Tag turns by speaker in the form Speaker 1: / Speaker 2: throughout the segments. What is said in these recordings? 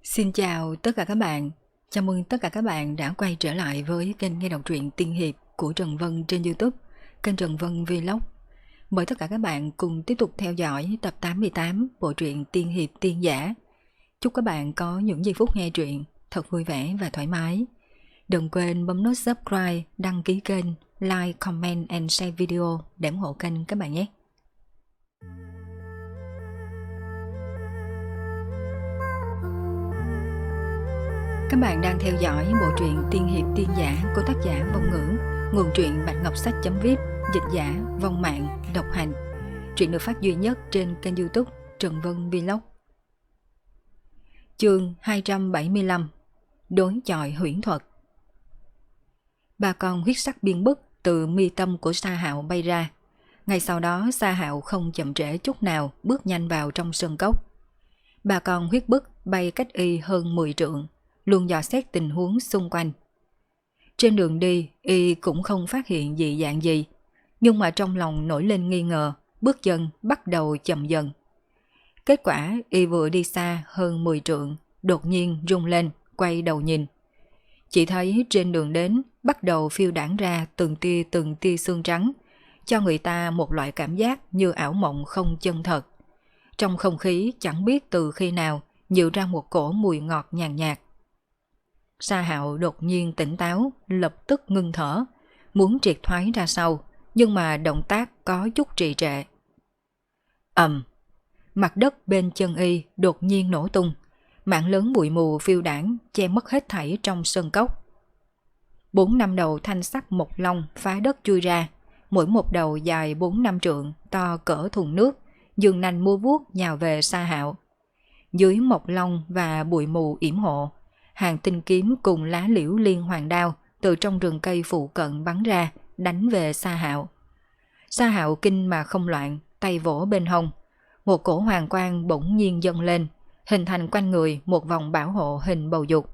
Speaker 1: Xin chào tất cả các bạn. Chào mừng tất cả các bạn đã quay trở lại với kênh nghe đọc truyện tiên hiệp của Trần Vân trên YouTube, kênh Trần Vân Vlog. Mời tất cả các bạn cùng tiếp tục theo dõi tập 88 bộ truyện tiên hiệp tiên giả. Chúc các bạn có những giây phút nghe truyện thật vui vẻ và thoải mái. Đừng quên bấm nút subscribe, đăng ký kênh, like, comment and share video để ủng hộ kênh các bạn nhé. Các bạn đang theo dõi bộ truyện tiên hiệp tiên giả của tác giả Vong Ngữ, nguồn truyện Bạch Ngọc Sách.vip, dịch giả Vong Mạng, độc hành. Truyện được phát duy nhất trên kênh YouTube Trần Vân Vlog. Chương 275: Đối chọi huyễn thuật. Ba con huyết sắc biên bức từ mi tâm của Sa Hạo bay ra. Ngay sau đó Sa Hạo không chậm trễ chút nào bước nhanh vào trong sơn cốc. Ba con huyết bức bay cách y hơn 10 trượng, luôn dò xét tình huống xung quanh. Trên đường đi, y cũng không phát hiện dị dạng gì, nhưng mà trong lòng nổi lên nghi ngờ, bước chân bắt đầu chậm dần. Kết quả, y vừa đi xa hơn 10 trượng, đột nhiên rung lên, quay đầu nhìn. Chỉ thấy trên đường đến bắt đầu phiêu đãng ra từng tia xương trắng, cho người ta một loại cảm giác như ảo mộng không chân thật. Trong không khí chẳng biết từ khi nào nhự ra một cổ mùi ngọt nhàn nhạt. Sa Hạo đột nhiên tỉnh táo, lập tức ngưng thở, muốn triệt thoái ra sau, nhưng mà động tác có chút trì trệ. Mặt đất bên chân y đột nhiên nổ tung, mảng lớn bụi mù phiêu đãng che mất hết thảy trong sơn cốc. 4-5 đầu thanh sắc mộc long phá đất chui ra, mỗi một đầu dài 4-5 trượng, to cỡ thùng nước, dương nanh múa vuốt nhào về Sa Hạo. Dưới mộc long và bụi mù yểm hộ, hàng tinh kiếm cùng lá liễu liên hoàng đao từ trong rừng cây phụ cận bắn ra, đánh về Sa Hạo. Sa Hạo kinh mà không loạn, tay vỗ bên hông. Một cổ hoàng quang bỗng nhiên dâng lên, hình thành quanh người một vòng bảo hộ hình bầu dục.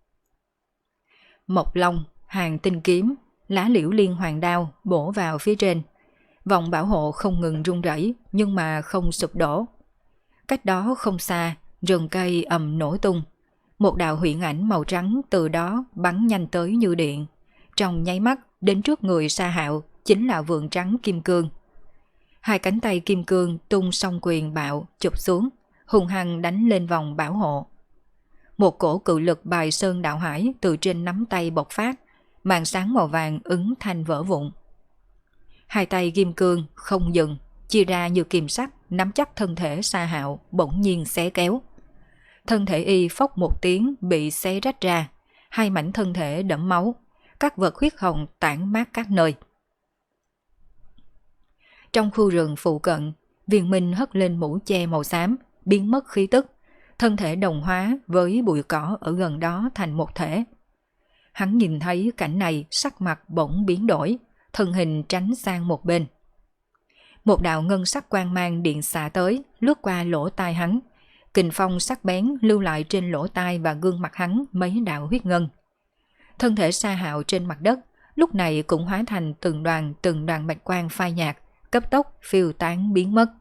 Speaker 1: Mộc long, hàng tinh kiếm, lá liễu liên hoàng đao bổ vào phía trên. Vòng bảo hộ không ngừng rung rẩy nhưng mà không sụp đổ. Cách đó không xa, rừng cây ầm nổ tung. Một đạo huyễn ảnh màu trắng từ đó bắn nhanh tới như điện. Trong nháy mắt đến trước người Sa Hạo chính là vượn trắng kim cương. Hai cánh tay kim cương tung song quyền bạo chụp xuống, hung hăng đánh lên vòng bảo hộ. Một cổ cự lực bài sơn đạo hải từ trên nắm tay bộc phát, màn sáng màu vàng ứng thanh vỡ vụn. Hai tay kim cương không dừng, chia ra như kìm sắt nắm chắc thân thể Sa Hạo, bỗng nhiên xé kéo. Thân thể y phốc một tiếng bị xé rách ra, hai mảnh thân thể đẫm máu, các vật huyết hồng tản mát các nơi. Trong khu rừng phụ cận, Viên Minh hất lên mũ che màu xám, biến mất khí tức, thân thể đồng hóa với bụi cỏ ở gần đó thành một thể. Hắn nhìn thấy cảnh này, sắc mặt bỗng biến đổi, thân hình tránh sang một bên. Một đạo ngân sắc quang mang điện xạ tới, lướt qua lỗ tai hắn. Kình phong sắc bén lưu lại trên lỗ tai và gương mặt hắn mấy đạo huyết ngân. Thân thể Sa Hạo trên mặt đất lúc này cũng hóa thành từng đoàn bạch quang phai nhạt, cấp tốc phiêu tán biến mất.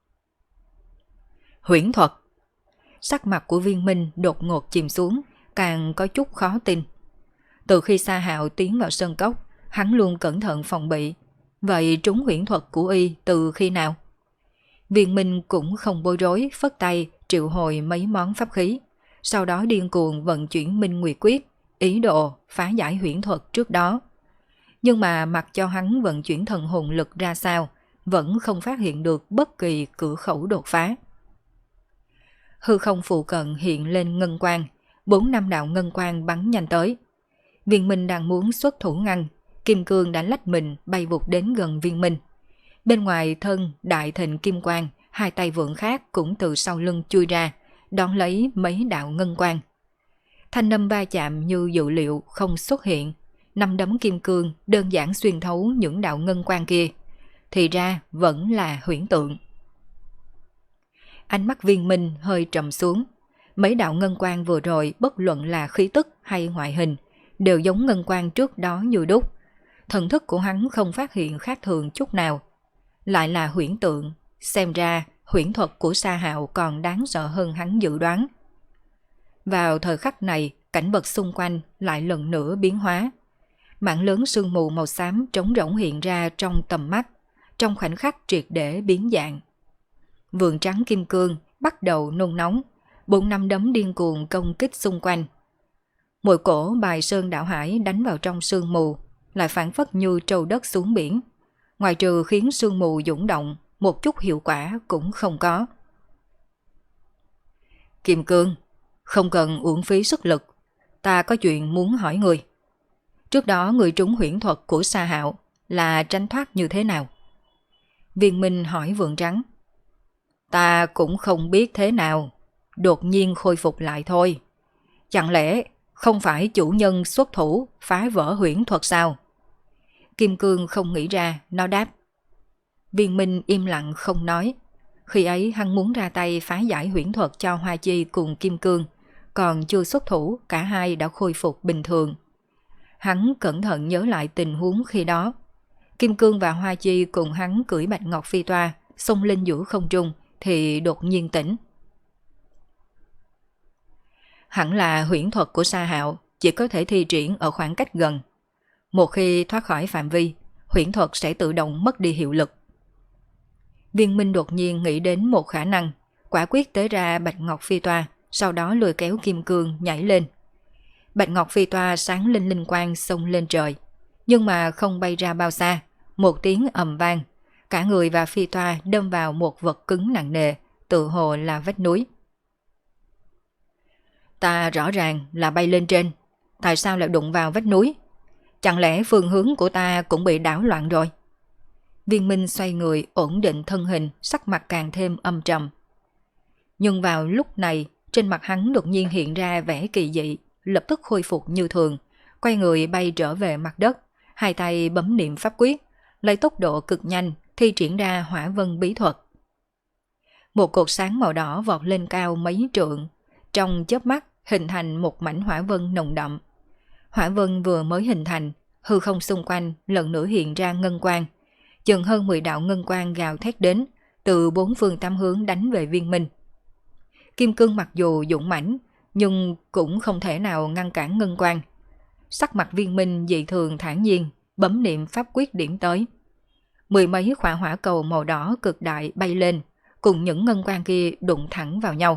Speaker 1: Huyễn thuật. Sắc mặt của Viên Minh đột ngột chìm xuống, càng có chút khó tin. Từ khi Sa Hạo tiến vào sơn cốc, hắn luôn cẩn thận phòng bị. Vậy trúng huyễn thuật của y từ khi nào? Viên Minh cũng không bối rối, phất tay triệu hồi mấy món pháp khí, sau đó điên cuồng vận chuyển Minh Nguyệt Quyết, ý đồ phá giải huyễn thuật trước đó. Nhưng mà mặc cho hắn vận chuyển thần hồn lực ra sao, vẫn không phát hiện được bất kỳ cửa khẩu đột phá. Hư không phụ cận hiện lên ngân quang, 4-5 đạo ngân quang bắn nhanh tới. Viên Minh đang muốn xuất thủ ngăn, kim cương đã lách mình bay vụt đến gần Viên Minh. Bên ngoài thân đại thịnh kim quang, hai tay vượn khác cũng từ sau lưng chui ra, đón lấy mấy đạo ngân quang. Thanh âm va chạm như dự liệu không xuất hiện, 5 đấm kim cương đơn giản xuyên thấu những đạo ngân quang kia. Thì ra vẫn là huyễn tượng. Ánh mắt Viên Minh hơi trầm xuống. Mấy đạo ngân quang vừa rồi bất luận là khí tức hay ngoại hình, đều giống ngân quang trước đó như đúc. Thần thức của hắn không phát hiện khác thường chút nào. Lại là huyễn tượng, xem ra huyễn thuật của Sa Hạo còn đáng sợ hơn hắn dự đoán. Vào thời khắc này, cảnh vật xung quanh lại lần nữa biến hóa. Mảng lớn sương mù màu xám trống rỗng hiện ra trong tầm mắt, trong khoảnh khắc triệt để biến dạng. Vườn trắng kim cương bắt đầu nôn nóng, 4-5 đấm điên cuồng công kích xung quanh. Mỗi cổ bài sơn đảo hải đánh vào trong sương mù, lại phản phất như trâu đất xuống biển. Ngoài trừ khiến sương mù dũng động, một chút hiệu quả cũng không có. Kim Cương, không cần uổng phí sức lực, ta có chuyện muốn hỏi người. Trước đó người trúng huyễn thuật của Sa Hạo là tránh thoát như thế nào? Viên Minh hỏi Vườn Trắng. Ta cũng không biết thế nào, đột nhiên khôi phục lại thôi. Chẳng lẽ không phải chủ nhân xuất thủ phá vỡ huyễn thuật sao? Kim Cương không nghĩ ra, nó đáp. Viên Minh im lặng không nói. Khi ấy hắn muốn ra tay phá giải huyễn thuật cho Hoa Chi cùng Kim Cương, còn chưa xuất thủ cả hai đã khôi phục bình thường. Hắn cẩn thận nhớ lại tình huống khi đó. Kim Cương và Hoa Chi cùng hắn cưỡi Bạch Ngọc Phi Toa xông lên giữa không trung thì đột nhiên tỉnh. Hẳn là huyễn thuật của Sa Hạo chỉ có thể thi triển ở khoảng cách gần. Một khi thoát khỏi phạm vi, huyễn thuật sẽ tự động mất đi hiệu lực. Viên Minh đột nhiên nghĩ đến một khả năng, quả quyết tế ra Bạch Ngọc Phi Toa, sau đó lôi kéo Kim Cương nhảy lên. Bạch Ngọc Phi Toa sáng lên linh quang xông lên trời, nhưng mà không bay ra bao xa, một tiếng ầm vang, cả người và Phi Toa đâm vào một vật cứng nặng nề, tự hồ là vách núi. Ta rõ ràng là bay lên trên, tại sao lại đụng vào vách núi? Chẳng lẽ phương hướng của ta cũng bị đảo loạn rồi? Viên Minh xoay người ổn định thân hình, sắc mặt càng thêm âm trầm. Nhưng vào lúc này, trên mặt hắn đột nhiên hiện ra vẻ kỳ dị, lập tức khôi phục như thường, quay người bay trở về mặt đất, hai tay bấm niệm pháp quyết, lấy tốc độ cực nhanh thi triển ra hỏa vân bí thuật. Một cột sáng màu đỏ vọt lên cao mấy trượng, trong chớp mắt hình thành một mảnh hỏa vân nồng đậm. Hỏa vân vừa mới hình thành, hư không xung quanh lần nữa hiện ra ngân quang. Chừng hơn 10 đạo ngân quang gào thét đến, từ 4 phương 8 hướng đánh về Viên Minh. Kim Cương mặc dù dũng mãnh, nhưng cũng không thể nào ngăn cản ngân quang. Sắc mặt Viên Minh dị thường thản nhiên, bấm niệm pháp quyết điểm tới. 10 mấy quả hỏa cầu màu đỏ cực đại bay lên, cùng những ngân quang kia đụng thẳng vào nhau.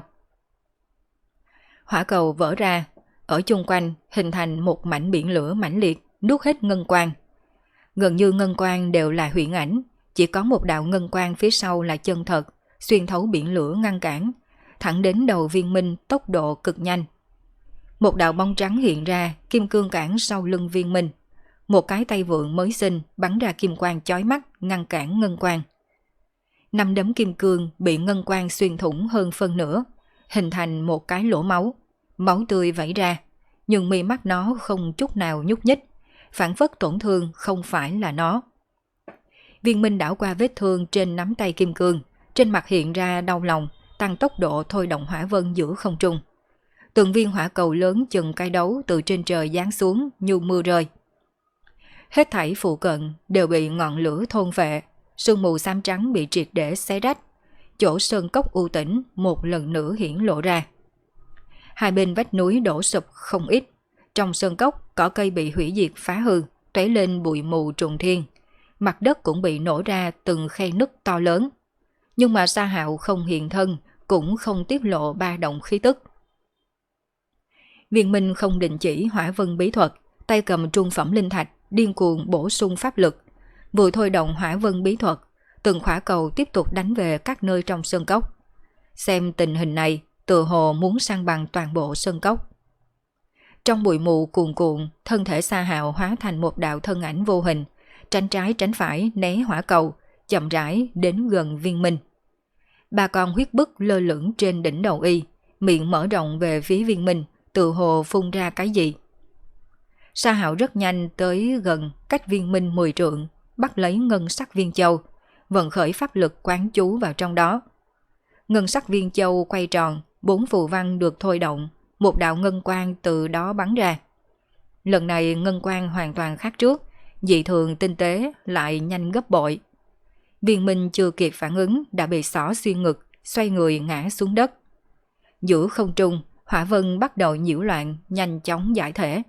Speaker 1: Hỏa cầu vỡ ra, ở chung quanh hình thành một mảnh biển lửa mãnh liệt, nuốt hết ngân quang. Gần như ngân quang đều là huyễn ảnh, chỉ có một đạo ngân quang phía sau là chân thật, xuyên thấu biển lửa ngăn cản, thẳng đến đầu Viên Minh tốc độ cực nhanh. Một đạo bóng trắng hiện ra, kim cương cản sau lưng Viên Minh. Một cái tay vượn mới sinh bắn ra kim quang chói mắt ngăn cản ngân quang. 5 đấm kim cương bị ngân quang xuyên thủng hơn phân nửa, hình thành một cái lỗ máu. Máu tươi vẩy ra, nhưng mi mắt nó không chút nào nhúc nhích, phản phất tổn thương không phải là nó. Viên Minh đảo qua vết thương trên nắm tay kim cương, trên mặt hiện ra đau lòng, tăng tốc độ thôi động hỏa vân giữa không trung. Từng viên hỏa cầu lớn chừng cây đấu từ trên trời giáng xuống như mưa rơi. Hết thảy phụ cận đều bị ngọn lửa thôn phệ, sương mù xám trắng bị triệt để xé rách. Chỗ sơn cốc u tĩnh một lần nữa hiển lộ ra. Hai bên vách núi đổ sụp không ít. Trong sơn cốc, cỏ cây bị hủy diệt phá hư, tóe lên bụi mù trùng thiên. Mặt đất cũng bị nổ ra từng khe nứt to lớn. Nhưng mà Sa Hạo không hiện thân, cũng không tiết lộ ba động khí tức. Viên Minh không định chỉ hỏa vân bí thuật, tay cầm trung phẩm linh thạch, điên cuồng bổ sung pháp lực. Vừa thôi động hỏa vân bí thuật, từng khỏa cầu tiếp tục đánh về các nơi trong sơn cốc. Xem tình hình này, tựa hồ muốn san bằng toàn bộ sơn cốc. Trong bụi mù cuồn cuộn, thân thể Sa Hạo hóa thành một đạo thân ảnh vô hình, tránh trái tránh phải né hỏa cầu, chậm rãi đến gần Viên Minh. 3 con huyết bức lơ lửng trên đỉnh đầu y, miệng mở rộng về phía Viên Minh, tự hồ phun ra cái gì. Sa Hạo rất nhanh tới gần cách Viên Minh 10 trượng, bắt lấy ngân sắc viên châu, vận khởi pháp lực quán chú vào trong đó. Ngân sắc viên châu quay tròn, 4 phù văn được thôi động, một đạo ngân quang từ đó bắn ra. Lần này ngân quang hoàn toàn khác trước, dị thường tinh tế lại nhanh gấp bội. Viên Minh chưa kịp phản ứng đã bị xỏ xuyên ngực, xoay người ngã xuống đất. Giữa không trung, hỏa vân bắt đầu nhiễu loạn, nhanh chóng giải thể.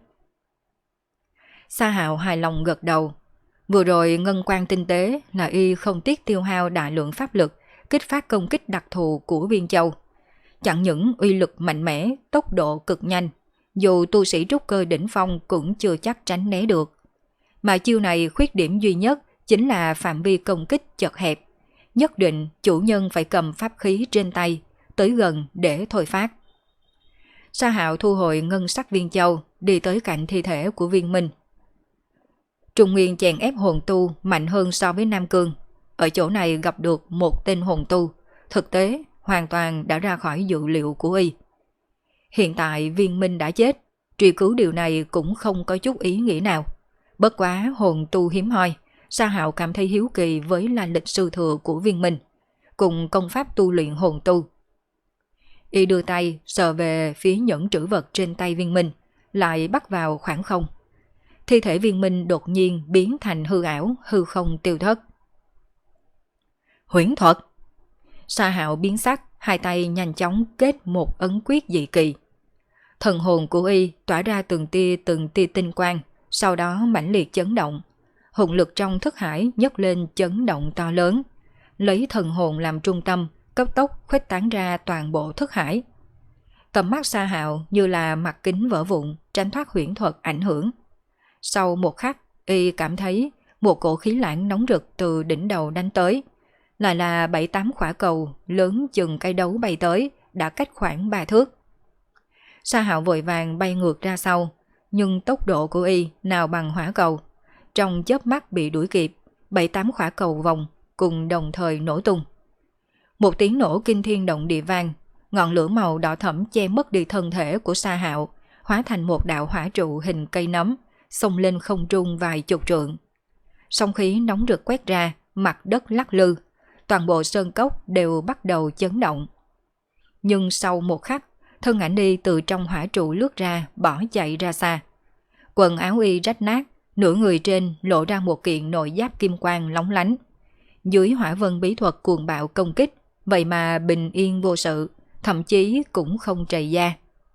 Speaker 1: Sa Hạo hài lòng gật đầu. Vừa rồi ngân quan tinh tế là y không tiếc tiêu hao đại lượng pháp lực, kích phát công kích đặc thù của Viên Châu. Chẳng những uy lực mạnh mẽ, tốc độ cực nhanh, dù tu sĩ trúc cơ đỉnh phong cũng chưa chắc tránh né được. Mà chiêu này khuyết điểm duy nhất chính là phạm vi công kích chật hẹp. Nhất định chủ nhân phải cầm pháp khí trên tay, tới gần để thôi phát. Sa Hạo thu hồi ngân sắc viên châu, đi tới cạnh thi thể của Viên Minh. Trung Nguyên chèn ép hồn tu mạnh hơn so với Nam Cương. Ở chỗ này gặp được một tên hồn tu, thực tế hoàn toàn đã ra khỏi dự liệu của y. Hiện tại Viên Minh đã chết, truy cứu điều này cũng không có chút ý nghĩa nào. Bất quá hồn tu hiếm hoi, Sa Hạo cảm thấy hiếu kỳ với lai lịch sư thừa của Viên Minh, cùng công pháp tu luyện hồn tu. Y đưa tay sờ về phía nhẫn trữ vật trên tay Viên Minh, lại bắt vào khoảng không. Thi thể Viên Minh đột nhiên biến thành hư ảo, hư không tiêu thất. Huyễn thuật! Sa Hạo biến sắc, hai tay nhanh chóng kết một ấn quyết dị kỳ. Thần hồn của y tỏa ra từng tia tinh quang, sau đó mãnh liệt chấn động. Hồn lực trong thức hải nhấc lên chấn động to lớn, lấy thần hồn làm trung tâm, cấp tốc khuếch tán ra toàn bộ thức hải. Tầm mắt Sa Hạo như là mặt kính vỡ vụn, tránh thoát huyễn thuật ảnh hưởng. Sau một khắc, y cảm thấy một cổ khí lãng nóng rực từ đỉnh đầu đánh tới. Lại là 7-8 quả cầu lớn chừng cây đấu bay tới, đã cách khoảng 3 thước. Sa Hạo vội vàng bay ngược ra sau, nhưng tốc độ của y nào bằng hỏa cầu. Trong chớp mắt bị đuổi kịp, 7-8 quả cầu vòng cùng đồng thời nổ tung. Một tiếng nổ kinh thiên động địa vang, ngọn lửa màu đỏ thẫm che mất đi thân thể của Sa Hạo, hóa thành một đạo hỏa trụ hình cây nấm, xông lên không trung vài chục trượng. Sóng khí nóng rực quét ra, mặt đất lắc lư, toàn bộ sơn cốc đều bắt đầu chấn động. Nhưng sau một khắc, thân ảnh y từ trong hỏa trụ lướt ra, bỏ chạy ra xa. Quần áo y rách nát, nửa người trên lộ ra một kiện nội giáp kim quang lóng lánh. Dưới hỏa vân bí thuật cuồng bạo công kích, vậy mà bình yên vô sự, thậm chí cũng không trầy da.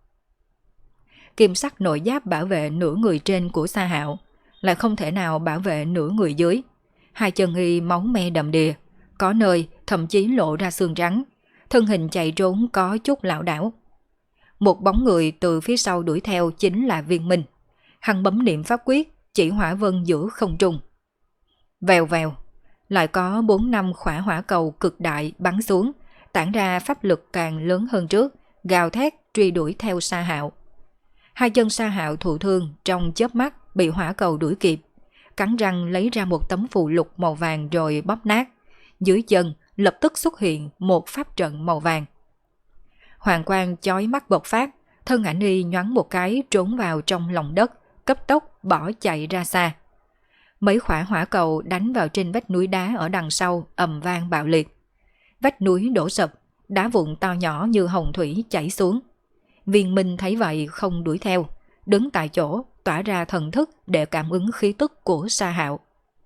Speaker 1: Kim sắc nội giáp bảo vệ nửa người trên của Sa Hạo, lại không thể nào bảo vệ nửa người dưới. Hai chân y máu me đầm đìa, có nơi thậm chí lộ ra xương trắng, thân hình chạy trốn có chút lảo đảo. Một bóng người từ phía sau đuổi theo chính là Viên Minh. Hắn bấm niệm pháp quyết, chỉ hỏa vân giữa không trung. Vèo vèo, lại có 4-5 quả hỏa cầu cực đại bắn xuống, tản ra pháp lực càng lớn hơn trước, gào thét truy đuổi theo Sa Hạo. Hai chân Sa Hạo thụ thương trong chớp mắt bị hỏa cầu đuổi kịp, cắn răng lấy ra một tấm phù lục màu vàng rồi bóp nát. Dưới chân lập tức xuất hiện một pháp trận màu vàng. Hoàng quang chói mắt bộc phát, thân ảnh y nhoáng một cái trốn vào trong lòng đất, cấp tốc bỏ chạy ra xa. Mấy quả hỏa cầu đánh vào trên vách núi đá ở đằng sau ầm vang bạo liệt. Vách núi đổ sập, đá vụn to nhỏ như hồng thủy chảy xuống. Viên Minh thấy vậy không đuổi theo, đứng tại chỗ tỏa ra thần thức để cảm ứng khí tức của Sa Hạo.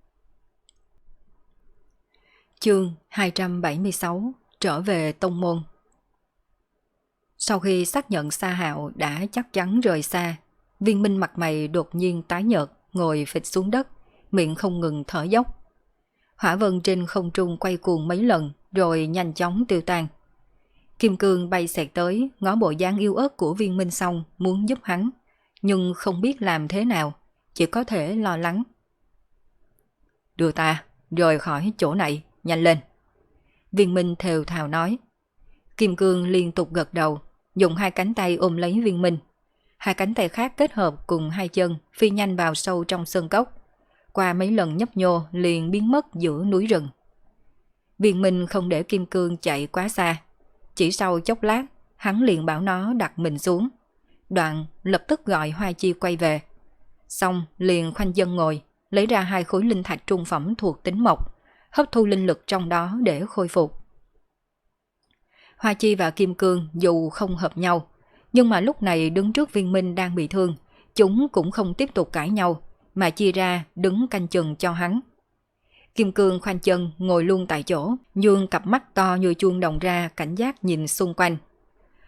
Speaker 1: Chương 276 trở về tông môn. Sau khi xác nhận Sa Hạo đã chắc chắn rời xa, Viên Minh mặt mày đột nhiên tái nhợt, ngồi phịch xuống đất, miệng không ngừng thở dốc. Hỏa vân trên không trung quay cuồng mấy lần rồi nhanh chóng tiêu tan. Kim cương bay xẹt tới, ngó bộ dáng yếu ớt của Viên Minh xong muốn giúp hắn, nhưng không biết làm thế nào, chỉ có thể lo lắng. Đưa ta rời khỏi chỗ này, nhanh lên. Viên Minh thều thào nói. Kim cương liên tục gật đầu, dùng hai cánh tay ôm lấy Viên Minh. Hai cánh tay khác kết hợp cùng hai chân phi nhanh vào sâu trong sơn cốc. Qua mấy lần nhấp nhô liền biến mất giữa núi rừng. Viên Minh không để Kim cương chạy quá xa. Chỉ sau chốc lát, hắn liền bảo nó đặt mình xuống. Đoạn lập tức gọi Hoa Chi quay về. Xong liền khoanh chân ngồi, lấy ra 2 khối linh thạch trung phẩm thuộc tính mộc, hấp thu linh lực trong đó để khôi phục. Hoa Chi và Kim Cương dù không hợp nhau, nhưng mà lúc này đứng trước Viên Minh đang bị thương, chúng cũng không tiếp tục cãi nhau, mà chia ra đứng canh chừng cho hắn. Kim Cương khoanh chân ngồi luôn tại chỗ, dương cặp mắt to như chuông đồng ra cảnh giác nhìn xung quanh.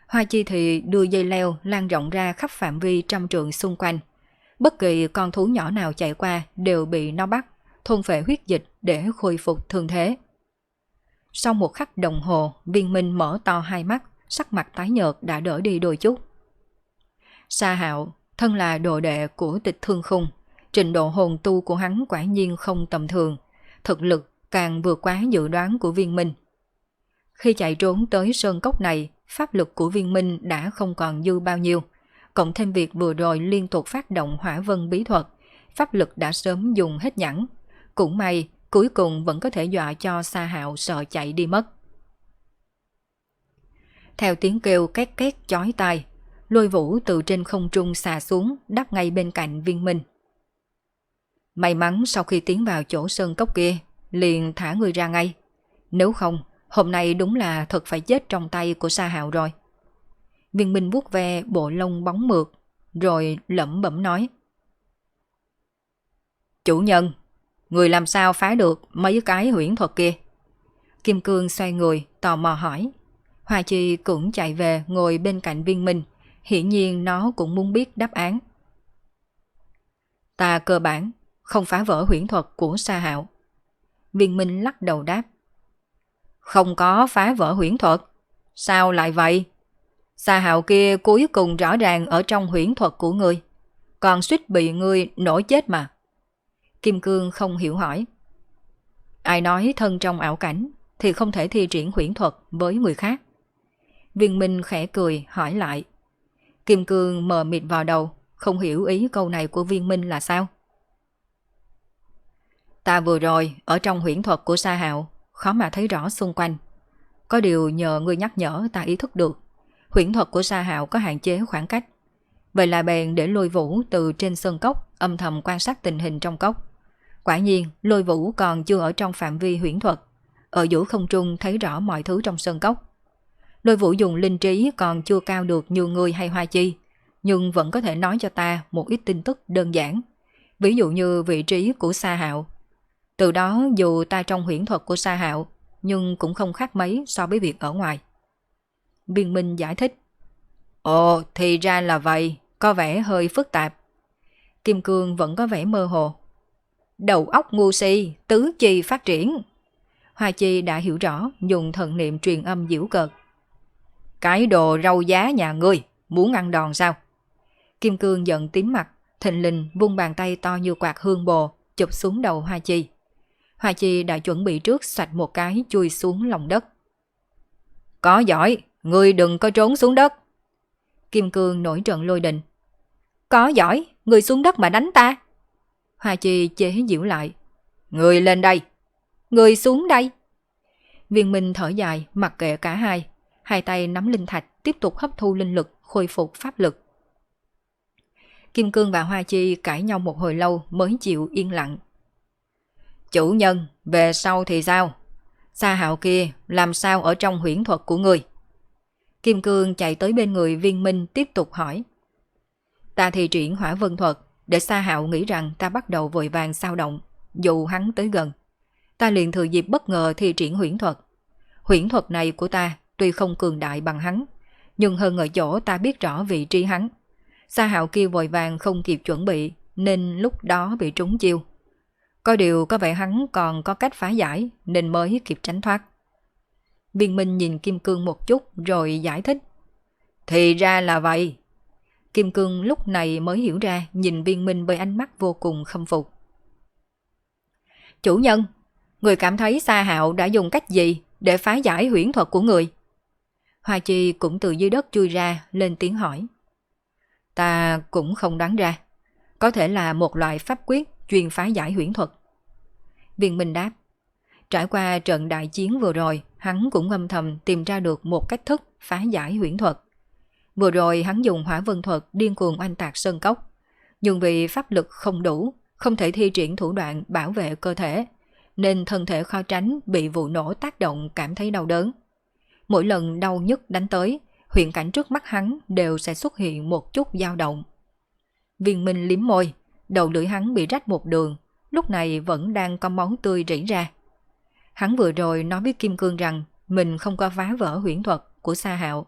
Speaker 1: Hoa Chi thì đưa dây leo lan rộng ra khắp phạm vi trăm trượng xung quanh. Bất kỳ con thú nhỏ nào chạy qua đều bị nó bắt, thôn phệ huyết dịch để khôi phục thương thế. Sau một khắc đồng hồ, Viên Minh mở to hai mắt, sắc mặt tái nhợt đã đỡ đi đôi chút. Sa Hạo, thân là đồ đệ của Tịch Thương Khung, trình độ hồn tu của hắn quả nhiên không tầm thường, thực lực càng vượt quá dự đoán của Viên Minh. Khi chạy trốn tới sơn cốc này, pháp lực của Viên Minh đã không còn dư bao nhiêu, cộng thêm việc vừa rồi liên tục phát động hỏa vân bí thuật, pháp lực đã sớm dùng hết nhẵn. Cũng may, cuối cùng vẫn có thể dọa cho Sa Hạo sợ chạy đi mất. Theo tiếng kêu két két chói tai, Lôi Vũ từ trên không trung xà xuống, đáp ngay bên cạnh Viên Minh. May mắn sau khi tiến vào chỗ sơn cốc kia, liền thả người ra ngay. Nếu không, hôm nay đúng là thật phải chết trong tay của Sa Hạo rồi. Viên Minh vuốt ve bộ lông bóng mượt, rồi lẩm bẩm nói. Chủ nhân, người làm sao phá được mấy cái huyễn thuật kia? Kim Cương xoay người, tò mò hỏi. Hoa Chi cũng chạy về ngồi bên cạnh Viên Minh, hiển nhiên nó cũng muốn biết đáp án. Ta cơ bản không phá vỡ huyễn thuật của Sa Hạo. Viên Minh lắc đầu đáp. Không có phá vỡ huyễn thuật? Sao lại vậy? Sa Hạo kia cuối cùng rõ ràng ở trong huyễn thuật của ngươi, còn suýt bị ngươi nổ chết mà. Kim Cương không hiểu hỏi. Ai nói thân trong ảo cảnh thì không thể thi triển huyễn thuật với người khác? Viên Minh khẽ cười hỏi lại. Kim Cương mờ mịt vào đầu, không hiểu ý câu này của Viên Minh là sao. Ta vừa rồi ở trong huyễn thuật của Sa Hạo, khó mà thấy rõ xung quanh. Có điều nhờ ngươi nhắc nhở ta ý thức được, huyễn thuật của Sa Hạo có hạn chế khoảng cách. Vậy là bèn để Lôi Vũ từ trên sơn cốc âm thầm quan sát tình hình trong cốc. Quả nhiên Lôi Vũ còn chưa ở trong phạm vi huyễn thuật, ở giữa không trung thấy rõ mọi thứ trong sơn cốc. Lôi Vũ dùng linh trí còn chưa cao được như ngươi hay Hoa Chi, nhưng vẫn có thể nói cho ta một ít tin tức đơn giản, ví dụ như vị trí của Sa Hạo. Từ đó dù ta trong huyễn thuật của Sa Hạo, nhưng cũng không khác mấy so với việc ở ngoài. Viên Minh giải thích. Ồ, thì ra là vậy, có vẻ hơi phức tạp. Kim Cương vẫn có vẻ mơ hồ. Đầu óc ngu si, tứ chi phát triển. Hoa Chi đã hiểu rõ, dùng thần niệm truyền âm giễu cợt. Cái đồ rau giá nhà ngươi, muốn ăn đòn sao? Kim Cương giận tím mặt, thình lình vung bàn tay to như quạt hương bồ, chụp xuống đầu Hoa Chi. Hoa Chi đã chuẩn bị trước xoạch một cái chui xuống lòng đất. Có giỏi, ngươi đừng có trốn xuống đất. Kim Cương nổi trận lôi đình. Có giỏi, ngươi xuống đất mà đánh ta. Hoa Chi chế giễu lại. Ngươi lên đây. Ngươi xuống đây. Viên Minh thở dài, mặc kệ cả hai tay nắm linh thạch tiếp tục hấp thu linh lực, khôi phục pháp lực. Kim Cương và Hoa Chi cãi nhau một hồi lâu mới chịu yên lặng. Chủ nhân, về sau thì sao? Sa Hạo kia làm sao ở trong huyễn thuật của ngươi? Kim Cương chạy tới bên người Viên Minh tiếp tục hỏi. Ta thi triển hỏa vân thuật để Sa Hạo nghĩ rằng ta bắt đầu vội vàng xao động, dù hắn tới gần. Ta liền thừa dịp bất ngờ thi triển huyễn thuật. Huyễn thuật này của ta tuy không cường đại bằng hắn, nhưng hơn ở chỗ ta biết rõ vị trí hắn. Sa Hạo kia vội vàng không kịp chuẩn bị, nên lúc đó bị trúng chiêu. Có điều có vẻ hắn còn có cách phá giải, nên mới kịp tránh thoát. Viên Minh nhìn Kim Cương một chút rồi giải thích. Thì ra là vậy. Kim Cương lúc này mới hiểu ra, nhìn Viên Minh với ánh mắt vô cùng khâm phục. Chủ nhân, người cảm thấy Sa Hạo đã dùng cách gì để phá giải huyễn thuật của người? Hoa Chi cũng từ dưới đất chui ra, lên tiếng hỏi. Ta cũng không đoán ra. Có thể là một loại pháp quyết chuyên phá giải huyễn thuật. Viên Minh đáp. Trải qua trận đại chiến vừa rồi, hắn cũng âm thầm tìm ra được một cách thức phá giải huyễn thuật. Vừa rồi hắn dùng hỏa vân thuật điên cuồng oanh tạc sơn cốc, nhưng vì pháp lực không đủ, không thể thi triển thủ đoạn bảo vệ cơ thể, nên thân thể khó tránh bị vụ nổ tác động cảm thấy đau đớn. Mỗi lần đau nhức đánh tới, huyễn cảnh trước mắt hắn đều sẽ xuất hiện một chút dao động. Viên Minh liếm môi, đầu lưỡi hắn bị rách một đường, lúc này vẫn đang có máu tươi rỉ ra. Hắn vừa rồi nói với Kim Cương rằng mình không có phá vỡ huyễn thuật của Sa Hạo.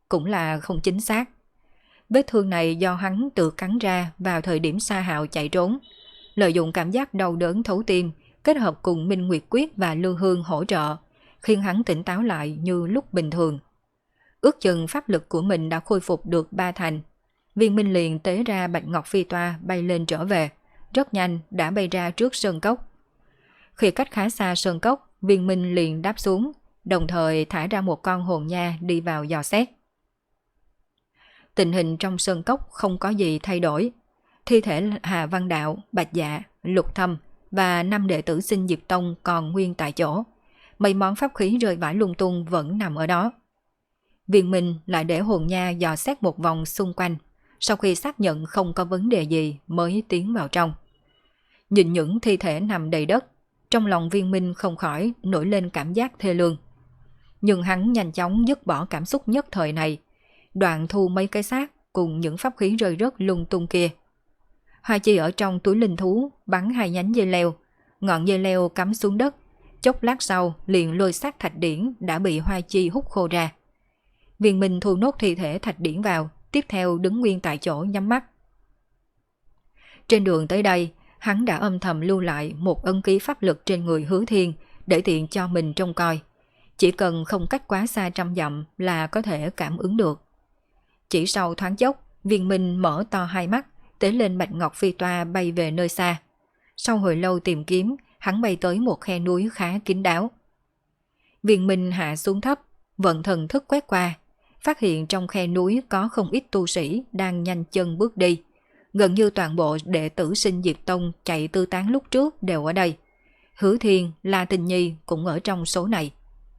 Speaker 1: cũng là không chính xác. Vết thương này do hắn tự cắn ra vào thời điểm Sa Hạo chạy trốn, lợi dụng cảm giác đau đớn thấu tim, kết hợp cùng Minh Nguyệt Quyết và Lưu Hương hỗ trợ, khiến hắn tỉnh táo lại như lúc bình thường. Ước chừng pháp lực của mình đã khôi phục được 3 thành. Viên Minh liền tế ra Bạch Ngọc Phi Toa bay lên trở về, rất nhanh đã bay ra trước sơn cốc. Khi cách khá xa sơn cốc, Viên Minh liền đáp xuống, đồng thời thả ra một con hồn nha đi vào dò xét. Tình hình trong sơn cốc không có gì thay đổi. Thi thể Hà Văn Đạo, Bạch Dạ, Lục Thâm và 5 đệ tử Sinh Diệp Tông còn nguyên tại chỗ. Mấy món pháp khí rơi vãi lung tung vẫn nằm ở đó. Viên Minh lại để hồn nha dò xét một vòng xung quanh, sau khi xác nhận không có vấn đề gì mới tiến vào trong. Nhìn những thi thể nằm đầy đất, trong lòng Viên Minh không khỏi nổi lên cảm giác thê lương. Nhưng hắn nhanh chóng dứt bỏ cảm xúc nhất thời này, đoạn thu mấy cái xác cùng những pháp khí rơi rớt lung tung kia. Hoa Chi ở trong túi linh thú bắn 2 nhánh dây leo, ngọn dây leo cắm xuống đất, chốc lát sau liền lôi xác thạch điển đã bị Hoa Chi hút khô ra. Viên Minh thu nốt thi thể thạch điển vào, tiếp theo đứng nguyên tại chỗ nhắm mắt. Trên đường tới đây, hắn đã âm thầm lưu lại một ân ký pháp lực trên người Hứa Thiên để tiện cho mình trông coi. Chỉ cần không cách quá xa 100 dặm là có thể cảm ứng được. Chỉ sau thoáng chốc, Viên Minh mở to hai mắt, tế lên Bạch Ngọc Phi Toa bay về nơi xa. Sau hồi lâu tìm kiếm, hắn bay tới một khe núi khá kín đáo. Viên Minh hạ xuống thấp, vận thần thức quét qua, phát hiện trong khe núi có không ít tu sĩ đang nhanh chân bước đi. Gần như toàn bộ đệ tử Sinh Diệp Tông chạy tư tán lúc trước đều ở đây. Hứa Thiên, La Tình Nhi cũng ở trong số này.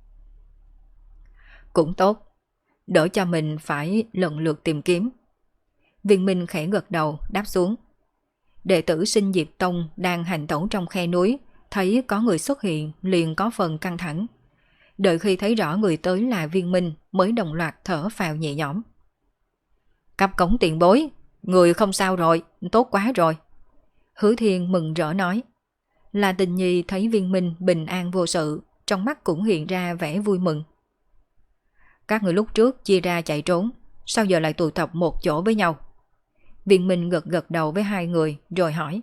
Speaker 1: Cũng tốt, đỡ cho mình phải lần lượt tìm kiếm. Viên Minh khẽ gật đầu đáp xuống. Đệ tử Sinh Diệp Tông đang hành tẩu trong khe núi, thấy có người xuất hiện liền có phần căng thẳng. Đợi khi thấy rõ người tới là Viên Minh mới đồng loạt thở phào nhẹ nhõm. Cấp cống tiền bối, người không sao rồi, tốt quá rồi. Hứa Thiên mừng rỡ nói. La Tình Nhi thấy Viên Minh bình an vô sự, trong mắt cũng hiện ra vẻ vui mừng. Các người lúc trước chia ra chạy trốn, sao giờ lại tụ tập một chỗ với nhau? Viên Minh gật gật đầu với hai người rồi hỏi.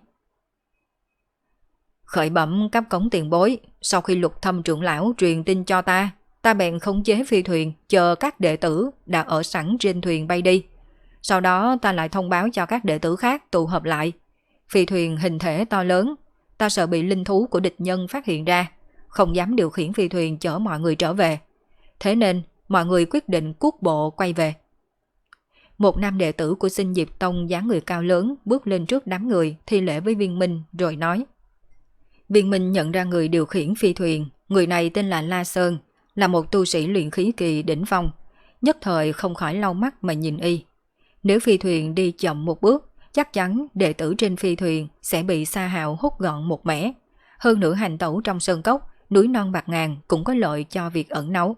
Speaker 1: Khởi bẩm cấp cống tiền bối, sau khi Lục Thâm trưởng lão truyền tin cho ta bèn khống chế phi thuyền chờ các đệ tử đã ở sẵn trên thuyền bay đi. Sau đó ta lại thông báo cho các đệ tử khác tụ hợp lại. Phi thuyền hình thể to lớn, ta sợ bị linh thú của địch nhân phát hiện ra, không dám điều khiển phi thuyền chở mọi người trở về. Thế nên mọi người quyết định cuốc bộ quay về. Một nam đệ tử của Sinh Diệp Tông dáng người cao lớn bước lên trước đám người thi lễ với Viên Minh rồi nói. Viên Minh nhận ra người điều khiển phi thuyền, người này tên là La Sơn, là một tu sĩ luyện khí kỳ đỉnh phong, nhất thời không khỏi lau mắt mà nhìn y. Nếu phi thuyền đi chậm một bước, chắc chắn đệ tử trên phi thuyền sẽ bị Sa Hạo hút gọn một mẻ. Hơn nữa hành tẩu trong sơn cốc, núi non bạc ngàn cũng có lợi cho việc ẩn náu.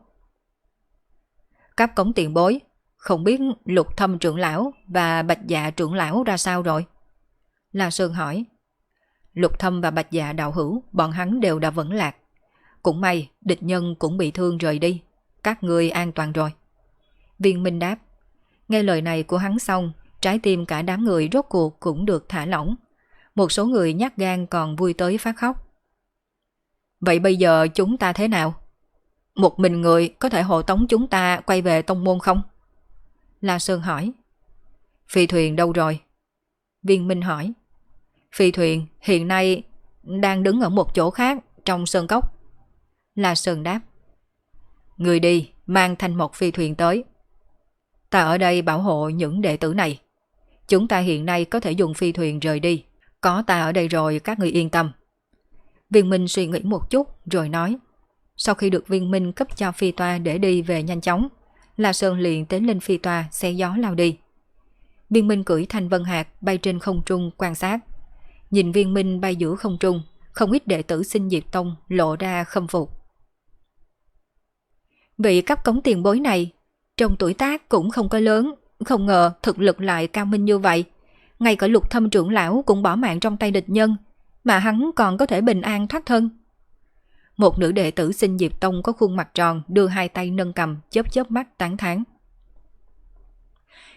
Speaker 1: Cấp cống tiền bối, không biết Lục Thâm trưởng lão và Bạch Dạ trưởng lão ra sao rồi? La Sơn hỏi. Lục Thâm và Bạch Dạ đạo hữu, bọn hắn đều đã vẫn lạc. Cũng may, địch nhân cũng bị thương rời đi. Các ngươi an toàn rồi. Viên Minh đáp. Nghe lời này của hắn xong, trái tim cả đám người rốt cuộc cũng được thả lỏng. Một số người nhát gan còn vui tới phát khóc. Vậy bây giờ chúng ta thế nào? Một mình người có thể hộ tống chúng ta quay về tông môn không? La Sơn hỏi. Phi thuyền đâu rồi? Viên Minh hỏi. Phi thuyền hiện nay đang đứng ở một chỗ khác trong sơn cốc. La Sơn đáp. Người đi mang thanh một phi thuyền tới. Ta ở đây bảo hộ những đệ tử này. Chúng ta hiện nay có thể dùng phi thuyền rời đi. Có ta ở đây rồi các người yên tâm. Viên Minh suy nghĩ một chút rồi nói. Sau khi được Viên Minh cấp cho phi toa để đi về nhanh chóng, La Sơn liền tiến lên phi toa xe gió lao đi. Viên Minh cưỡi Thanh Vân Hạc bay trên không trung quan sát. Nhìn Viên Minh bay giữa không trung, không ít đệ tử Sinh Diệp Tông lộ ra khâm phục. Vị cấp cống tiền bối này, trong tuổi tác cũng không có lớn, không ngờ thực lực lại cao minh như vậy. Ngay cả Lục Thâm trưởng lão cũng bỏ mạng trong tay địch nhân, mà hắn còn có thể bình an thoát thân. Một nữ đệ tử Sinh Diệp Tông có khuôn mặt tròn đưa hai tay nâng cầm chớp chớp mắt tán thán.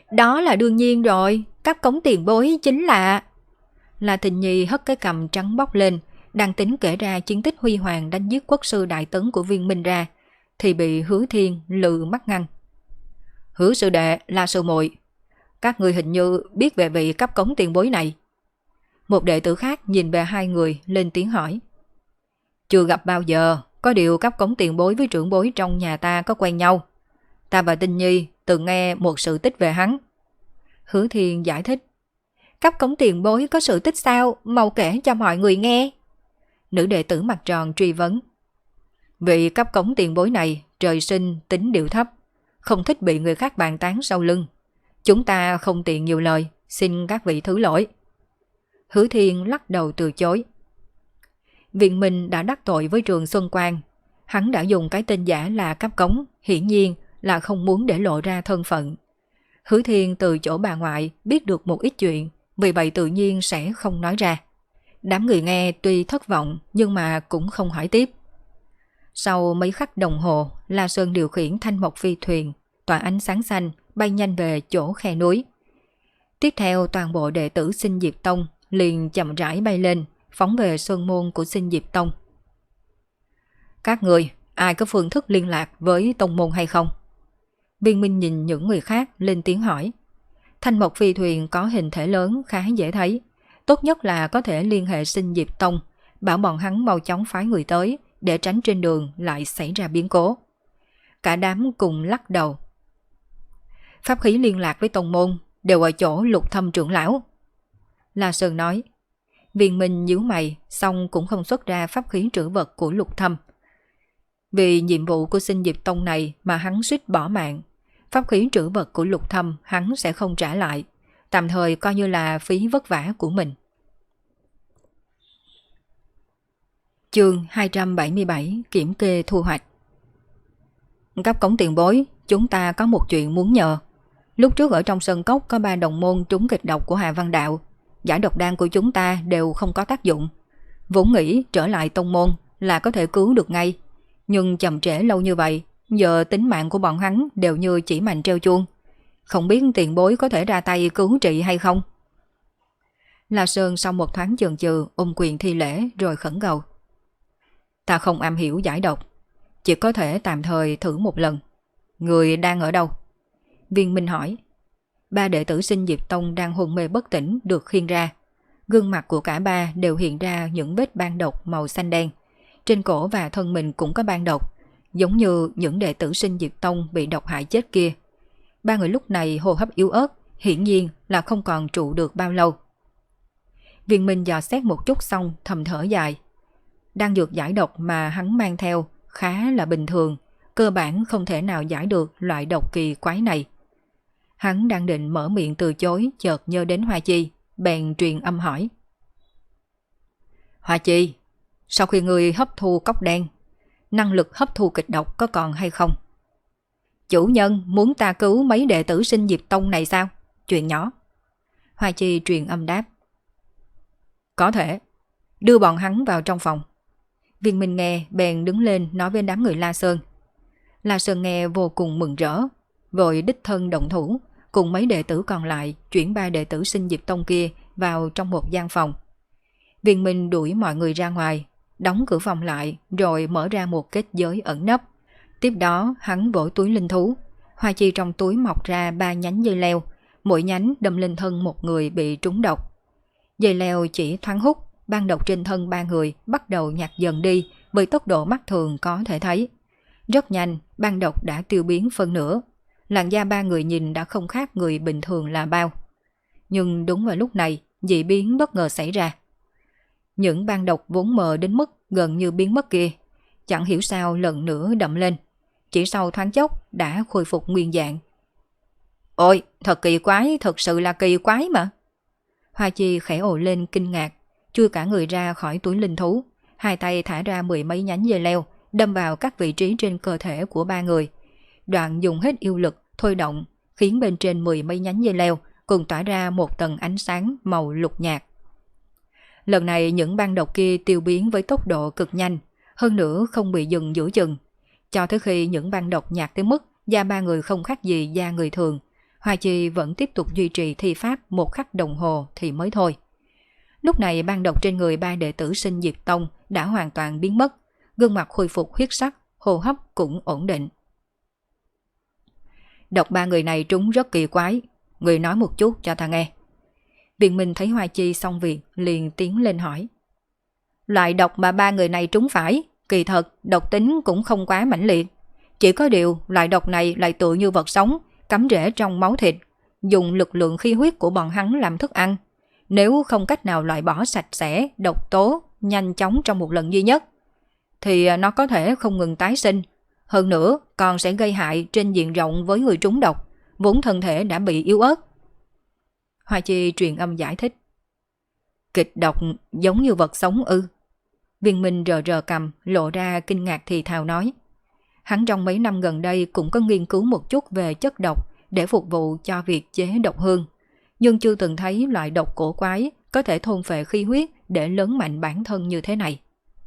Speaker 1: Đó là đương nhiên rồi, cấp cống tiền bối chính là... La Thịnh Nhi hất cái cằm trắng bóc lên, đang tính kể ra chiến tích huy hoàng đánh giết quốc sư đại tấn của Viên Minh ra, thì bị Hứa Thiên lừ mắt ngăn. Hứa sư đệ, La sư muội, các người hình như biết về vị cấp cống tiền bối này. Một đệ tử khác nhìn về hai người lên tiếng hỏi. Chưa gặp bao giờ, có điều cấp cống tiền bối với trưởng bối trong nhà ta có quen nhau. Ta và Tinh Nhi từng nghe một sự tích về hắn. Hứa Thiên giải thích. Cấp cống tiền bối có sự tích sao, mau kể cho mọi người nghe. Nữ đệ tử mặt tròn truy vấn. Vị cấp cống tiền bối này trời sinh tính điệu thấp, không thích bị người khác bàn tán sau lưng. Chúng ta không tiện nhiều lời, xin các vị thứ lỗi. Hứa Thiên lắc đầu từ chối. Viên Minh đã đắc tội với Trường Xuân Quang. Hắn đã dùng cái tên giả là cấp cống, hiển nhiên là không muốn để lộ ra thân phận. Hứa Thiên từ chỗ bà ngoại biết được một ít chuyện, vì vậy tự nhiên sẽ không nói ra. Đám người nghe tuy thất vọng nhưng mà cũng không hỏi tiếp. Sau mấy khắc đồng hồ, La Sơn điều khiển thanh mộc phi thuyền, tỏa ánh sáng xanh, bay nhanh về chỗ khe núi. Tiếp theo toàn bộ đệ tử Sinh Diệp Tông liền chậm rãi bay lên, phóng về sơn môn của Sinh Diệp Tông. Các người, ai có phương thức liên lạc với tông môn hay không? Viên Minh nhìn những người khác lên tiếng hỏi. Thanh mộc phi thuyền có hình thể lớn khá dễ thấy. Tốt nhất là có thể liên hệ Sinh Diệp Tông, bảo bọn hắn mau chóng phái người tới, để tránh trên đường lại xảy ra biến cố. Cả đám cùng lắc đầu. Pháp khí liên lạc với tông môn đều ở chỗ Lục Thâm trưởng lão. La Sơn nói. Viên Minh nhíu mày, xong cũng không xuất ra pháp khí trữ vật của Lục Thâm. Vì nhiệm vụ của Sinh Diệp Tông này mà hắn suýt bỏ mạng. Pháp khí trữ vật của Lục Thâm hắn sẽ không trả lại, tạm thời coi như là phí vất vả của mình. Chương 277 Kiểm kê thu hoạch. Cấp cống tiền bối, chúng ta có một chuyện muốn nhờ. Lúc trước ở trong sân cốc có 3 đồng môn trúng kịch độc của Hà Văn Đạo. Giải độc đan của chúng ta đều không có tác dụng. Vốn nghĩ trở lại tông môn là có thể cứu được ngay. Nhưng chậm trễ lâu như vậy, giờ tính mạng của bọn hắn đều như chỉ mành treo chuông. Không biết tiền bối có thể ra tay cứu trị hay không? La Sơn sau một thoáng chần chừ ôm quyền thi lễ rồi khẩn cầu. Ta không am hiểu giải độc, chỉ có thể tạm thời thử một lần. Người đang ở đâu? Viên Minh hỏi. 3 đệ tử Sinh Diệp Tông đang hôn mê bất tỉnh được khiêng ra. Gương mặt của cả ba đều hiện ra những vết ban độc màu xanh đen. Trên cổ và thân mình cũng có ban độc, giống như những đệ tử Sinh Diệp Tông bị độc hại chết kia. 3 người lúc này hô hấp yếu ớt, hiển nhiên là không còn trụ được bao lâu. Viên Minh dò xét một chút xong thầm thở dài. Đan dược giải độc mà hắn mang theo khá là bình thường, cơ bản không thể nào giải được loại độc kỳ quái này. Hắn đang định mở miệng từ chối, chợt nhớ đến Hoa Chi, bèn truyền âm hỏi. Hoa Chi, sau khi ngươi hấp thu cốc đen, năng lực hấp thu kịch độc có còn hay không? Chủ nhân muốn ta cứu mấy đệ tử Sinh Diệp Tông này sao? Chuyện nhỏ. Hoa Chi truyền âm đáp. Có thể, đưa bọn hắn vào trong phòng. Viên Minh nghe bèn đứng lên nói với đám người La Sơn. La Sơn nghe vô cùng mừng rỡ, vội đích thân động thủ, cùng mấy đệ tử còn lại chuyển 3 đệ tử Sinh Diệp Tông kia vào trong một gian phòng. Viên Minh đuổi mọi người ra ngoài, đóng cửa phòng lại rồi mở ra một kết giới ẩn nấp. Tiếp đó hắn vỗ túi linh thú. Hoa Chi trong túi mọc ra 3 nhánh dây leo, mỗi nhánh đâm lên thân một người bị trúng độc. Dây leo chỉ thoáng hút, ban độc trên thân 3 người bắt đầu nhạt dần đi với tốc độ mắt thường có thể thấy. Rất nhanh, ban độc đã tiêu biến phân nửa. Làn da 3 người nhìn đã không khác người bình thường là bao. Nhưng đúng vào lúc này, dị biến bất ngờ xảy ra. Những ban độc vốn mờ đến mức gần như biến mất kia, chẳng hiểu sao lần nữa đậm lên. Chỉ sau thoáng chốc đã khôi phục nguyên dạng. Ôi, thật kỳ quái, thật sự là kỳ quái mà. Hoa Chi khẽ ồ lên kinh ngạc, chui cả người ra khỏi túi linh thú, hai tay thả ra 10 mấy nhánh dây leo, đâm vào các vị trí trên cơ thể của 3 người. Đoạn dùng hết yêu lực thôi động, khiến bên trên 10 mấy nhánh dây leo cùng tỏa ra một tầng ánh sáng màu lục nhạt. Lần này những ban độc kia tiêu biến với tốc độ cực nhanh, hơn nữa không bị dừng giữa chừng, cho tới khi những ban độc nhạt tới mức da 3 người không khác gì da người thường, Hoa Chi vẫn tiếp tục duy trì thi pháp 1 khắc đồng hồ thì mới thôi. Lúc này ban độc trên người 3 đệ tử Sinh Diệt Tông đã hoàn toàn biến mất, gương mặt khôi phục huyết sắc, hô hấp cũng ổn định. Độc 3 người này trúng rất kỳ quái, người nói một chút cho ta nghe. Viên Minh thấy Hoa Chi xong việc liền tiến lên hỏi. Loại độc mà 3 người này trúng phải, kỳ thật độc tính cũng không quá mãnh liệt. Chỉ có điều loại độc này lại tựa như vật sống, cắm rễ trong máu thịt, dùng lực lượng khí huyết của bọn hắn làm thức ăn. Nếu không cách nào loại bỏ sạch sẽ độc tố nhanh chóng trong một lần duy nhất, thì nó có thể không ngừng tái sinh. Hơn nữa còn sẽ gây hại trên diện rộng với người trúng độc, vốn thân thể đã bị yếu ớt. Hoa Chi truyền âm giải thích. Kịch độc giống như vật sống ư? Viên Minh rờ cằm, lộ ra kinh ngạc thì thào nói. Hắn trong mấy năm gần đây cũng có nghiên cứu một chút về chất độc để phục vụ cho việc chế độc hương, nhưng chưa từng thấy loại độc cổ quái có thể thôn phệ khí huyết để lớn mạnh bản thân như thế này.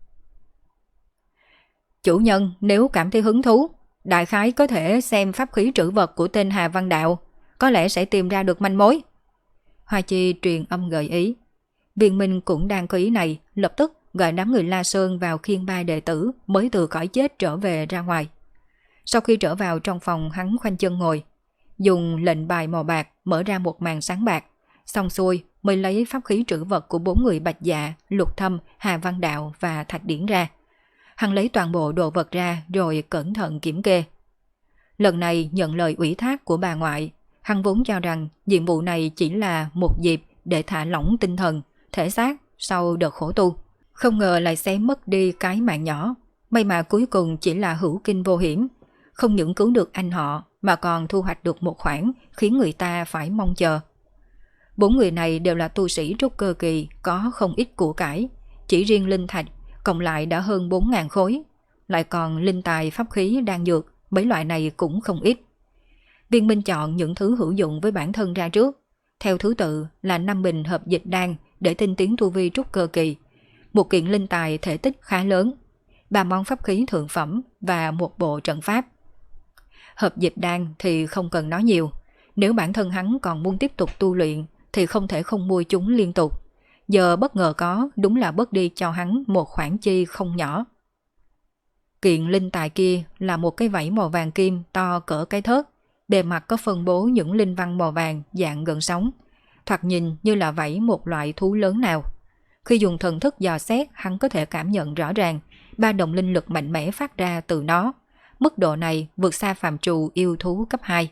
Speaker 1: Chủ nhân nếu cảm thấy hứng thú, đại khái có thể xem pháp khí trữ vật của tên Hà Văn Đạo, có lẽ sẽ tìm ra được manh mối. Hoa Chi truyền âm gợi ý. Viên Minh cũng đang có ý này, lập tức gọi đám người La Sơn vào khiêng 3 đệ tử mới từ cõi chết trở về ra ngoài. Sau khi trở vào trong phòng, hắn khoanh chân ngồi, dùng lệnh bài màu bạc mở ra một màn sáng bạc, xong xuôi mới lấy pháp khí trữ vật của 4 người Bạch Dạ, Lục Thâm, Hà Văn Đạo và Thạch Điển ra. Hắn lấy toàn bộ đồ vật ra rồi cẩn thận kiểm kê. Lần này nhận lời ủy thác của bà ngoại, hắn vốn cho rằng nhiệm vụ này chỉ là một dịp để thả lỏng tinh thần, thể xác sau đợt khổ tu. Không ngờ lại sẽ mất đi cái mạng nhỏ. May mà cuối cùng chỉ là hữu kinh vô hiểm, không những cứu được anh họ mà còn thu hoạch được một khoản khiến người ta phải mong chờ. 4 người này đều là tu sĩ trúc cơ kỳ, có không ít của cải. Chỉ riêng linh thạch cộng lại đã hơn 4.000 khối, lại còn linh tài, pháp khí, đan dược, mấy loại này cũng không ít. Viên Minh chọn những thứ hữu dụng với bản thân ra trước, theo thứ tự là 5 bình hợp dịch đan để tinh tiến tu vi trúc cơ kỳ, 1 kiện linh tài thể tích khá lớn, 3 món pháp khí thượng phẩm và 1 bộ trận pháp. Hợp dịch đan thì không cần nói nhiều, nếu bản thân hắn còn muốn tiếp tục tu luyện thì không thể không mua chúng liên tục. Giờ bất ngờ có, đúng là bớt đi cho hắn một khoản chi không nhỏ. Kiện linh tài kia là một cái vảy màu vàng kim to cỡ cái thớt, bề mặt có phân bố những linh văn màu vàng dạng gần sóng, thoạt nhìn như là vảy một loại thú lớn nào. Khi dùng thần thức dò xét, hắn có thể cảm nhận rõ ràng 3 động linh lực mạnh mẽ phát ra từ nó. Mức độ này vượt xa phàm trù yêu thú cấp 2.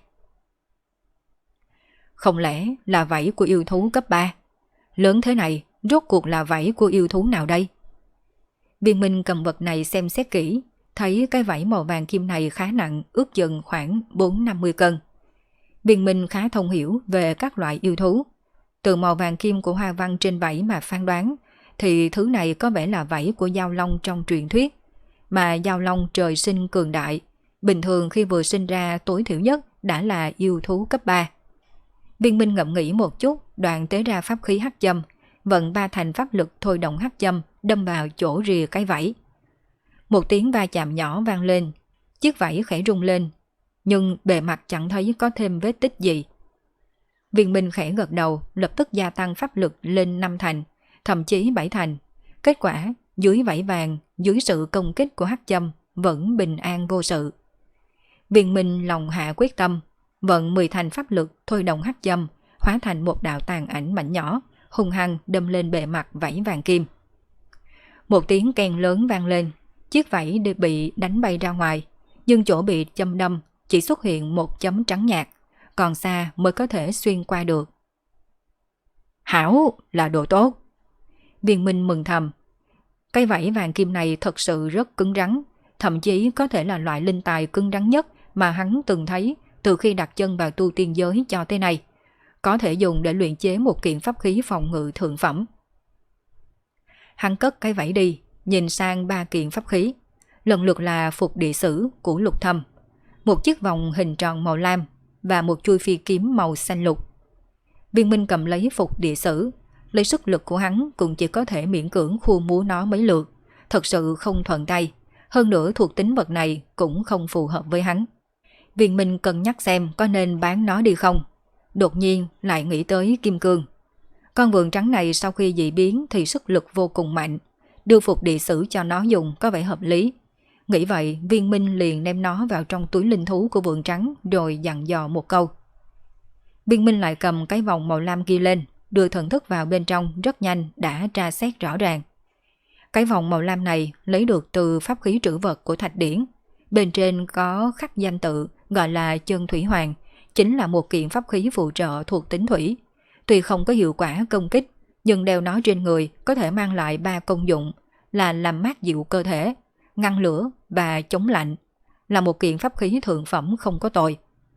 Speaker 1: Không lẽ là vảy của yêu thú cấp 3? Lớn thế này, rốt cuộc là vảy của yêu thú nào đây? Viên Minh cầm vật này xem xét kỹ, thấy cái vảy màu vàng kim này khá nặng, ước chừng khoảng 4-50 cân. Viên Minh khá thông hiểu về các loại yêu thú. Từ màu vàng kim của hoa văn trên vảy mà phán đoán, thì thứ này có vẻ là vảy của Giao Long trong truyền thuyết. Mà Giao Long trời sinh cường đại, bình thường khi vừa sinh ra tối thiểu nhất đã là yêu thú cấp 3. Viên Minh ngẫm nghĩ một chút, đoạn tế ra pháp khí hắc châm, vận 3 thành pháp lực thôi động hắc châm, đâm vào chỗ rìa cái vảy. Một tiếng va chạm nhỏ vang lên, chiếc vảy khẽ rung lên, nhưng bề mặt chẳng thấy có thêm vết tích gì. Viên Minh khẽ gật đầu, lập tức gia tăng pháp lực lên 5 thành, thậm chí 7 thành. Kết quả, dưới vảy vàng, dưới sự công kích của hắc châm, vẫn bình an vô sự. Viên Minh lòng hạ quyết tâm, vận 10 thành pháp lực thôi động hắc châm, hóa thành một đạo tàn ảnh mảnh nhỏ, hung hăng đâm lên bề mặt vảy vàng kim. Một tiếng keng lớn vang lên, chiếc vảy bị đánh bay ra ngoài, nhưng chỗ bị châm đâm chỉ xuất hiện một chấm trắng nhạt, còn xa mới có thể xuyên qua được. Hảo, là đồ tốt. Viên Minh mừng thầm. Cái vảy vàng kim này thật sự rất cứng rắn, thậm chí có thể là loại linh tài cứng rắn nhất mà hắn từng thấy từ khi đặt chân vào tu tiên giới cho tới nay. Có thể dùng để luyện chế một kiện pháp khí phòng ngự thượng phẩm. Hắn cất cái vảy đi, nhìn sang 3 kiện pháp khí, lần lượt là phục địa sử của Lục Thâm, một chiếc vòng hình tròn màu lam và một chuôi phi kiếm màu xanh lục. Viên Minh cầm lấy phục địa sử, lấy sức lực của hắn cũng chỉ có thể miễn cưỡng khua múa nó mấy lượt, thật sự không thuận tay. Hơn nữa thuộc tính vật này cũng không phù hợp với hắn. Viên Minh cân nhắc xem có nên bán nó đi không, đột nhiên lại nghĩ tới kim cương. Con vượn trắng này sau khi dị biến thì sức lực vô cùng mạnh, đưa phục địa sử cho nó dùng có vẻ hợp lý. Nghĩ vậy, Viên Minh liền đem nó vào trong túi linh thú của vượn trắng rồi dặn dò một câu. Viên Minh lại cầm cái vòng màu lam kia lên, đưa thần thức vào bên trong rất nhanh đã tra xét rõ ràng. Cái vòng màu lam này lấy được từ pháp khí trữ vật của Thạch Điển. Bên trên có khắc danh tự gọi là Chân Thủy Hoàng, chính là một kiện pháp khí phụ trợ thuộc tính thủy. Tuy không có hiệu quả công kích, nhưng đeo nó trên người có thể mang lại 3 công dụng là làm mát dịu cơ thể, ngăn lửa và chống lạnh, là một kiện pháp khí thượng phẩm không có tồi.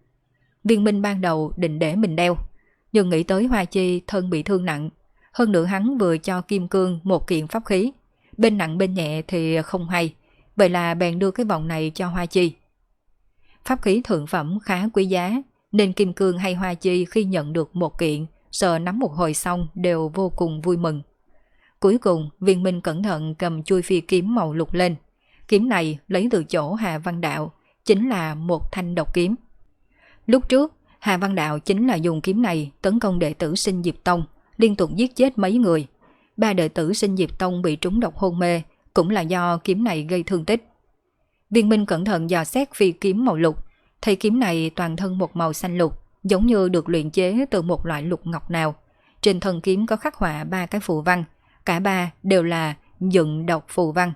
Speaker 1: Viên Minh ban đầu định để mình đeo, nhưng nghĩ tới Hoa Chi thân bị thương nặng, hơn nữa hắn vừa cho Kim Cương một kiện pháp khí, bên nặng bên nhẹ thì không hay, vậy là bèn đưa cái vòng này cho Hoa Chi. Pháp khí thượng phẩm khá quý giá, nên Kim Cương hay Hoa Chi khi nhận được một kiện, sợ nắm một hồi xong đều vô cùng vui mừng. Cuối cùng, Viên Minh cẩn thận cầm chuôi phi kiếm màu lục lên. Kiếm này lấy từ chỗ Hà Văn Đạo, chính là một thanh độc kiếm. Lúc trước, Hà Văn Đạo chính là dùng kiếm này tấn công đệ tử Sinh Diệp Tông, liên tục giết chết mấy người. 3 đệ tử Sinh Diệp Tông bị trúng độc hôn mê, cũng là do kiếm này gây thương tích. Viên Minh cẩn thận dò xét phi kiếm màu lục, thấy kiếm này toàn thân một màu xanh lục, giống như được luyện chế từ một loại lục ngọc nào. Trên thân kiếm có khắc họa 3 cái phù văn, cả 3 đều là dựng độc phù văn.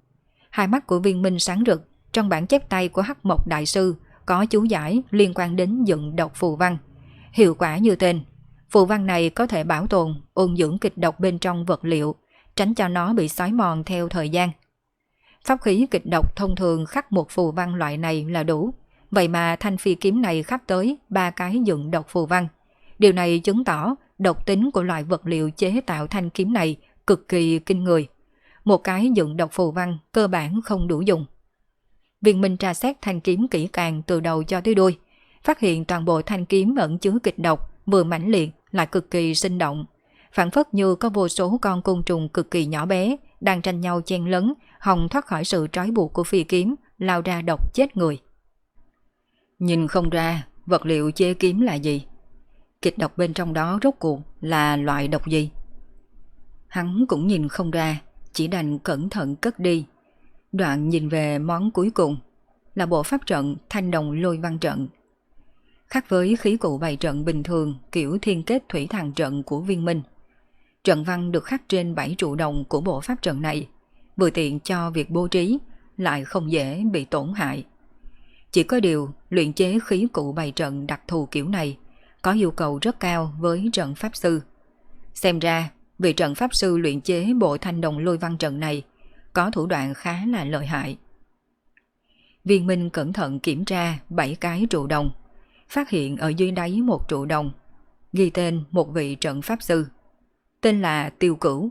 Speaker 1: Hai mắt của Viên Minh sáng rực, trong bản chép tay của Hắc Mộc Đại Sư có chú giải liên quan đến dựng độc phù văn. Hiệu quả như tên, phù văn này có thể bảo tồn, ôn dưỡng kịch độc bên trong vật liệu, tránh cho nó bị xói mòn theo thời gian. Pháp khí kịch độc thông thường khắc một phù văn loại này là đủ, vậy mà thanh phi kiếm này khắc tới 3 cái dựng độc phù văn. Điều này chứng tỏ độc tính của loại vật liệu chế tạo thanh kiếm này cực kỳ kinh người. Một cái dựng độc phù văn cơ bản không đủ dùng. Viên Minh tra xét thanh kiếm kỹ càng từ đầu cho tới đuôi, phát hiện toàn bộ thanh kiếm ẩn chứa kịch độc, vừa mãnh liệt lại cực kỳ sinh động, phản phất như có vô số con côn trùng cực kỳ nhỏ bé đang tranh nhau chen lấn, hòng thoát khỏi sự trói buộc của phi kiếm, lao ra độc chết người. Nhìn không ra vật liệu chế kiếm là gì, kịch độc bên trong đó rốt cuộc là loại độc gì. Hắn cũng nhìn không ra, chỉ đành cẩn thận cất đi. Đoạn nhìn về món cuối cùng, là bộ pháp trận Thanh Đồng Lôi Văn Trận. Khác với khí cụ bày trận bình thường kiểu thiên kết thủy thần trận của Viên Minh, trận văn được khắc trên 7 trụ đồng của bộ pháp trận này, vừa tiện cho việc bố trí, lại không dễ bị tổn hại. Chỉ có điều, luyện chế khí cụ bày trận đặc thù kiểu này có yêu cầu rất cao với trận pháp sư. Xem ra, vị trận pháp sư luyện chế bộ Thanh Đồng Lôi Văn Trận này có thủ đoạn khá là lợi hại. Viên Minh cẩn thận kiểm tra 7 cái trụ đồng, phát hiện ở dưới đáy một trụ đồng ghi tên một vị trận pháp sư, tên là Tiêu Cửu.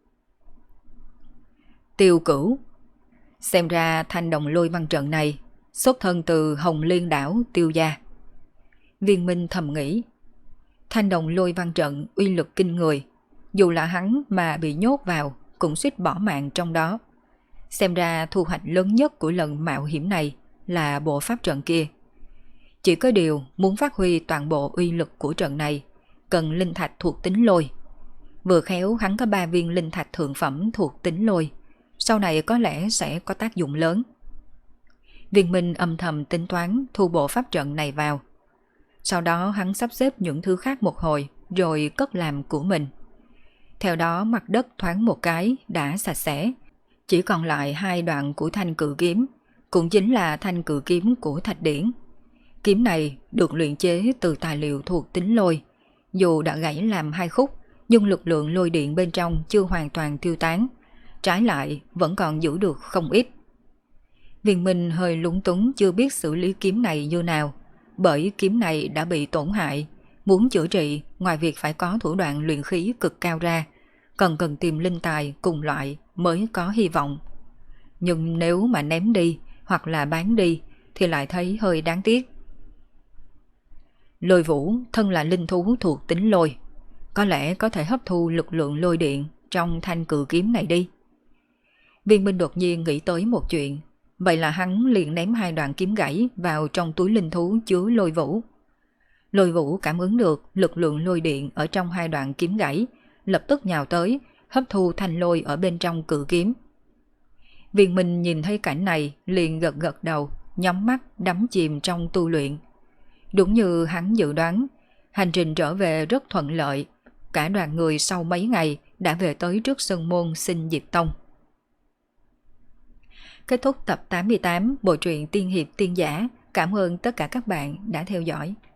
Speaker 1: Tiêu Cửu, xem ra Thanh Đồng Lôi Văn Trận này xuất thân từ Hồng Liên đảo Tiêu gia. Viên Minh thầm nghĩ, Thanh Đồng Lôi Văn Trận uy lực kinh người, dù là hắn mà bị nhốt vào cũng suýt bỏ mạng trong đó. Xem ra thu hoạch lớn nhất của lần mạo hiểm này là bộ pháp trận kia. Chỉ có điều muốn phát huy toàn bộ uy lực của trận này cần linh thạch thuộc tính lôi. Vừa khéo hắn có 3 viên linh thạch thượng phẩm thuộc tính lôi, sau này có lẽ sẽ có tác dụng lớn. Viên Minh âm thầm tính toán thu bộ pháp trận này vào. Sau đó hắn sắp xếp những thứ khác một hồi rồi cất làm của mình. Theo đó mặt đất thoáng một cái đã sạch sẽ, chỉ còn lại 2 đoạn của thanh cự kiếm, cũng chính là thanh cự kiếm của Thạch Điển. Kiếm này được luyện chế từ tài liệu thuộc tính lôi, dù đã gãy làm 2 khúc, nhưng lực lượng lôi điện bên trong chưa hoàn toàn tiêu tán, trái lại vẫn còn giữ được không ít. Viên Minh hơi lúng túng chưa biết xử lý kiếm này như nào, bởi kiếm này đã bị tổn hại, muốn chữa trị ngoài việc phải có thủ đoạn luyện khí cực cao ra, cần tìm linh tài cùng loại mới có hy vọng. Nhưng nếu mà ném đi hoặc là bán đi thì lại thấy hơi đáng tiếc. Lôi Vũ thân là linh thú thuộc tính lôi, có lẽ có thể hấp thu lực lượng lôi điện trong thanh cự kiếm này đi. Viên Minh đột nhiên nghĩ tới một chuyện, vậy là hắn liền ném 2 đoạn kiếm gãy vào trong túi linh thú chứa Lôi Vũ. Lôi Vũ cảm ứng được lực lượng lôi điện ở trong hai đoạn kiếm gãy, lập tức nhào tới, hấp thu thanh lôi ở bên trong cự kiếm. Viên Minh nhìn thấy cảnh này liền gật gật đầu, nhắm mắt đắm chìm trong tu luyện. Đúng như hắn dự đoán, hành trình trở về rất thuận lợi, cả đoàn người sau mấy ngày đã về tới trước sân môn Sinh Diệt Tông. Kết thúc tập 88 bộ truyện Tiên Hiệp Tiên Giả. Cảm ơn tất cả các bạn đã theo dõi.